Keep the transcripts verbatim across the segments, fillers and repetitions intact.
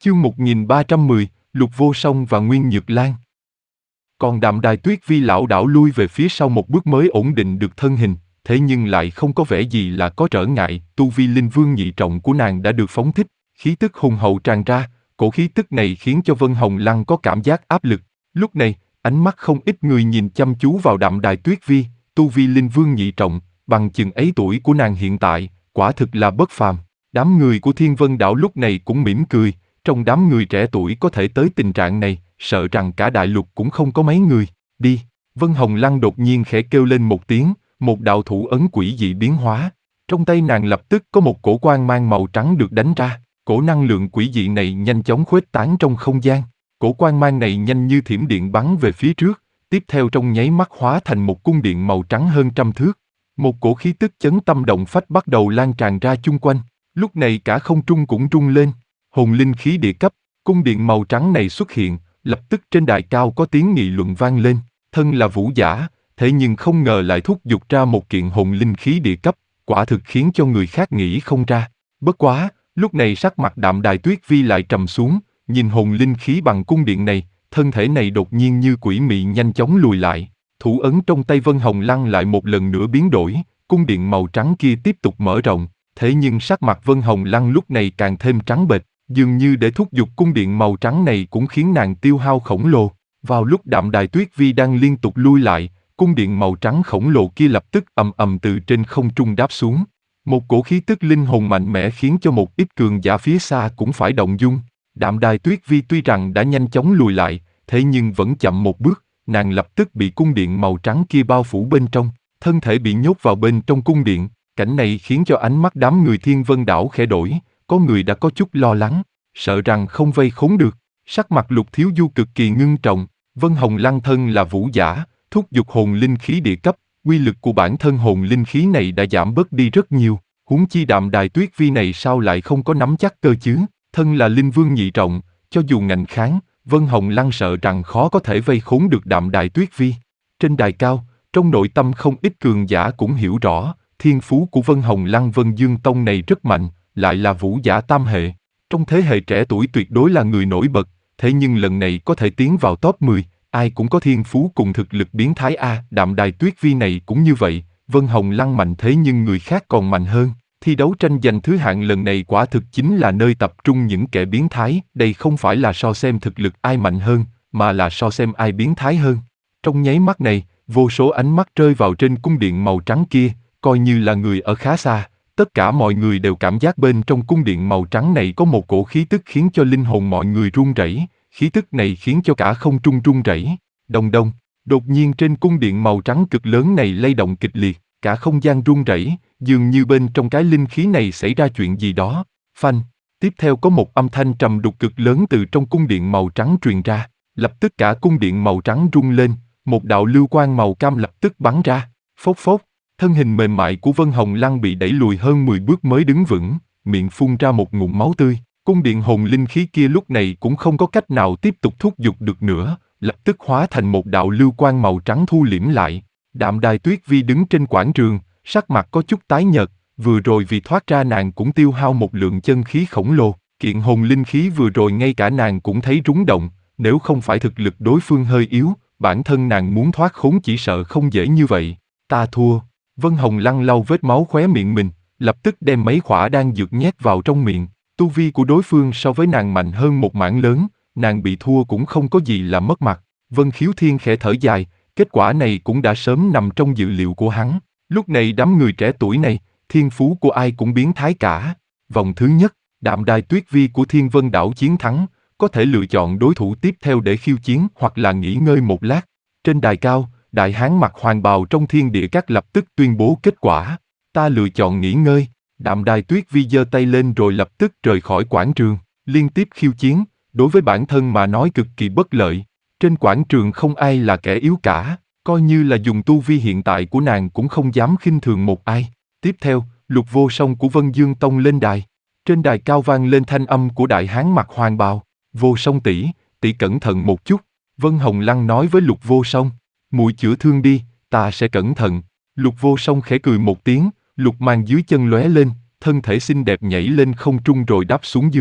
Chương một nghìn ba trăm mười, Lục Vô Song và Nguyên Nhược Lan. Còn Đạm Đài Tuyết Vi lảo đảo lui về phía sau một bước mới ổn định được thân hình, thế nhưng lại không có vẻ gì là có trở ngại. Tu vi linh vương nhị trọng của nàng đã được phóng thích, khí tức hùng hậu tràn ra, cổ khí tức này khiến cho Vân Hồng Lăng có cảm giác áp lực. Lúc này, ánh mắt không ít người nhìn chăm chú vào Đạm Đài Tuyết Vi, tu vi linh vương nhị trọng, bằng chừng ấy tuổi của nàng hiện tại, quả thực là bất phàm. Đám người của Thiên Vân Đảo lúc này cũng mỉm cười. Trong đám người trẻ tuổi có thể tới tình trạng này, sợ rằng cả đại lục cũng không có mấy người. Đi! Vân Hồng Lăng đột nhiên khẽ kêu lên một tiếng, một đạo thủ ấn quỷ dị biến hóa. Trong tay nàng lập tức có một cổ quang mang màu trắng được đánh ra. Cổ năng lượng quỷ dị này nhanh chóng khuếch tán trong không gian. Cổ quang mang này nhanh như thiểm điện bắn về phía trước, tiếp theo trong nháy mắt hóa thành một cung điện màu trắng hơn trăm thước. Một cổ khí tức chấn tâm động phách bắt đầu lan tràn ra chung quanh. Lúc này cả không trung cũng rung lên. Hồn linh khí địa cấp, cung điện màu trắng này xuất hiện, lập tức trên đài cao có tiếng nghị luận vang lên. Thân là vũ giả, thế nhưng không ngờ lại thúc giục ra một kiện hồn linh khí địa cấp, quả thực khiến cho người khác nghĩ không ra. Bất quá, lúc này sắc mặt Đạm Đài Tuyết Vi lại trầm xuống, nhìn hồn linh khí bằng cung điện này, thân thể này đột nhiên như quỷ mị nhanh chóng lùi lại. Thủ ấn trong tay Vân Hồng Lăng lại một lần nữa biến đổi, cung điện màu trắng kia tiếp tục mở rộng, thế nhưng sắc mặt Vân Hồng Lăng lúc này càng thêm trắng bệch. Dường như để thúc giục cung điện màu trắng này cũng khiến nàng tiêu hao khổng lồ. Vào lúc Đạm Đài Tuyết Vi đang liên tục lui lại, cung điện màu trắng khổng lồ kia lập tức ầm ầm từ trên không trung đáp xuống. Một cổ khí tức linh hồn mạnh mẽ khiến cho một ít cường giả phía xa cũng phải động dung. Đạm Đài Tuyết Vi tuy rằng đã nhanh chóng lùi lại, thế nhưng vẫn chậm một bước, nàng lập tức bị cung điện màu trắng kia bao phủ bên trong, thân thể bị nhốt vào bên trong cung điện. Cảnh này khiến cho ánh mắt đám người Thiên Vân Đảo khẽ đổi. Có người đã có chút lo lắng, sợ rằng không vây khốn được. Sắc mặt Lục Thiếu Du cực kỳ ngưng trọng. Vân Hồng Lăng thân là vũ giả, thúc giục hồn linh khí địa cấp, uy lực của bản thân hồn linh khí này đã giảm bớt đi rất nhiều. Huống chi Đạm Đài Tuyết Vi này sao lại không có nắm chắc cơ chứ? Thân là linh vương nhị trọng, cho dù ngạnh kháng, Vân Hồng Lăng sợ rằng khó có thể vây khốn được Đạm Đài Tuyết Vi. Trên đài cao, trong nội tâm không ít cường giả cũng hiểu rõ, thiên phú của Vân Hồng Lăng Vân Dương Tông này rất mạnh. Lại là vũ giả tam hệ, trong thế hệ trẻ tuổi tuyệt đối là người nổi bật, thế nhưng lần này có thể tiến vào top mười, ai cũng có thiên phú cùng thực lực biến thái a. Đạm Đài Tuyết Vi này cũng như vậy, Vân Hồng Lăng mạnh thế nhưng người khác còn mạnh hơn. Thi đấu tranh giành thứ hạng lần này quả thực chính là nơi tập trung những kẻ biến thái, đây không phải là so xem thực lực ai mạnh hơn, mà là so xem ai biến thái hơn. Trong nháy mắt này, vô số ánh mắt rơi vào trên cung điện màu trắng kia, coi như là người ở khá xa. Tất cả mọi người đều cảm giác bên trong cung điện màu trắng này có một cổ khí tức khiến cho linh hồn mọi người run rẩy. Khí tức này khiến cho cả không trung run rẩy. Đông đông, đột nhiên trên cung điện màu trắng cực lớn này lay động kịch liệt, cả không gian run rẩy, dường như bên trong cái linh khí này xảy ra chuyện gì đó. Phanh, tiếp theo có một âm thanh trầm đục cực lớn từ trong cung điện màu trắng truyền ra, lập tức cả cung điện màu trắng rung lên, một đạo lưu quang màu cam lập tức bắn ra, phốc phốc. Thân hình mềm mại của Vân Hồng Lăng bị đẩy lùi hơn mười bước mới đứng vững, miệng phun ra một ngụm máu tươi. Cung điện hồn linh khí kia lúc này cũng không có cách nào tiếp tục thúc giục được nữa, lập tức hóa thành một đạo lưu quang màu trắng thu liễm lại. Đạm Đài Tuyết Vi đứng trên quảng trường, sắc mặt có chút tái nhợt, vừa rồi vì thoát ra nàng cũng tiêu hao một lượng chân khí khổng lồ. Kiện hồn linh khí vừa rồi ngay cả nàng cũng thấy rúng động, nếu không phải thực lực đối phương hơi yếu, bản thân nàng muốn thoát khốn chỉ sợ không dễ như vậy. Ta thua. Vân Hồng Lăng lau vết máu khóe miệng mình, lập tức đem mấy khỏa đan dược nhét vào trong miệng. Tu vi của đối phương so với nàng mạnh hơn một mảng lớn, nàng bị thua cũng không có gì là mất mặt. Vân Khiếu Thiên khẽ thở dài, kết quả này cũng đã sớm nằm trong dự liệu của hắn. Lúc này đám người trẻ tuổi này, thiên phú của ai cũng biến thái cả. Vòng thứ nhất, Đạm Đài Tuyết Vi của Thiên Vân Đảo chiến thắng, có thể lựa chọn đối thủ tiếp theo để khiêu chiến hoặc là nghỉ ngơi một lát. Trên đài cao, Đại hán mặc hoàng bào trong Thiên Địa Các lập tức tuyên bố kết quả. Ta lựa chọn nghỉ ngơi. Đạm Đài Tuyết Vi giơ tay lên rồi lập tức rời khỏi quảng trường. Liên tiếp khiêu chiến, đối với bản thân mà nói cực kỳ bất lợi. Trên quảng trường không ai là kẻ yếu cả, coi như là dùng tu vi hiện tại của nàng cũng không dám khinh thường một ai. Tiếp theo, Lục Vô Song của Vân Dương Tông lên đài. Trên đài cao vang lên thanh âm của đại hán mặc hoàng bào. Vô Song tỷ, tỷ cẩn thận một chút. Vân Hồng Lăng nói với Lục Vô Song. Muội chữa thương đi, ta sẽ cẩn thận. Lục Vô Song khẽ cười một tiếng, lục mang dưới chân lóe lên, thân thể xinh đẹp nhảy lên không trung rồi đáp xuống dưới.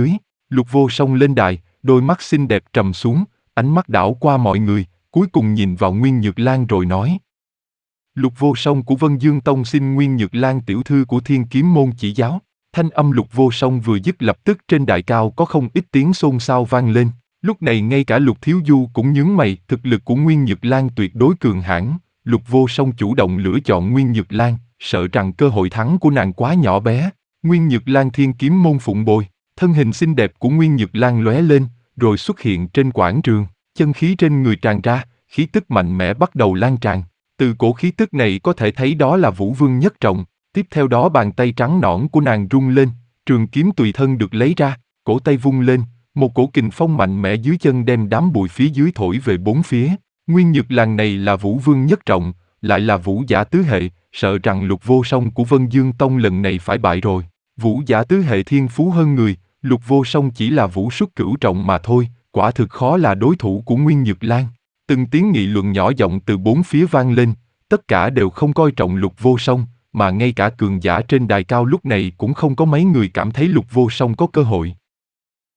Lục Vô Song lên đài, đôi mắt xinh đẹp trầm xuống, ánh mắt đảo qua mọi người, cuối cùng nhìn vào Nguyên Nhược Lan rồi nói. Lục Vô Song của Vân Dương Tông xin Nguyên Nhược Lan tiểu thư của Thiên Kiếm môn chỉ giáo. Thanh âm Lục Vô Song vừa dứt lập tức trên đài cao có không ít tiếng xôn xao vang lên. Lúc này ngay cả Lục Thiếu Du cũng nhướng mày, thực lực của Nguyên Nhược Lan tuyệt đối cường hãn. Lục Vô Song chủ động lựa chọn Nguyên Nhược Lan, sợ rằng cơ hội thắng của nàng quá nhỏ bé. Nguyên Nhược Lan Thiên Kiếm môn phụng bồi, thân hình xinh đẹp của Nguyên Nhược Lan lóe lên, rồi xuất hiện trên quảng trường, chân khí trên người tràn ra, khí tức mạnh mẽ bắt đầu lan tràn. Từ cổ khí tức này có thể thấy đó là Vũ Vương nhất trọng. Tiếp theo đó bàn tay trắng nõn của nàng rung lên, trường kiếm tùy thân được lấy ra, cổ tay vung lên, một cổ kình phong mạnh mẽ dưới chân đem đám bụi phía dưới thổi về bốn phía. Nguyên Nhược Lan này là Vũ Vương nhất trọng, lại là Vũ Giả tứ hệ, sợ rằng Lục Vô Song của Vân Dương Tông lần này phải bại rồi. Vũ Giả tứ hệ thiên phú hơn người, Lục Vô Song chỉ là vũ xuất cửu trọng mà thôi, quả thực khó là đối thủ của Nguyên Nhược Lan. Từng tiếng nghị luận nhỏ giọng từ bốn phía vang lên, tất cả đều không coi trọng Lục Vô Song, mà ngay cả cường giả trên đài cao lúc này cũng không có mấy người cảm thấy Lục Vô Song có cơ hội.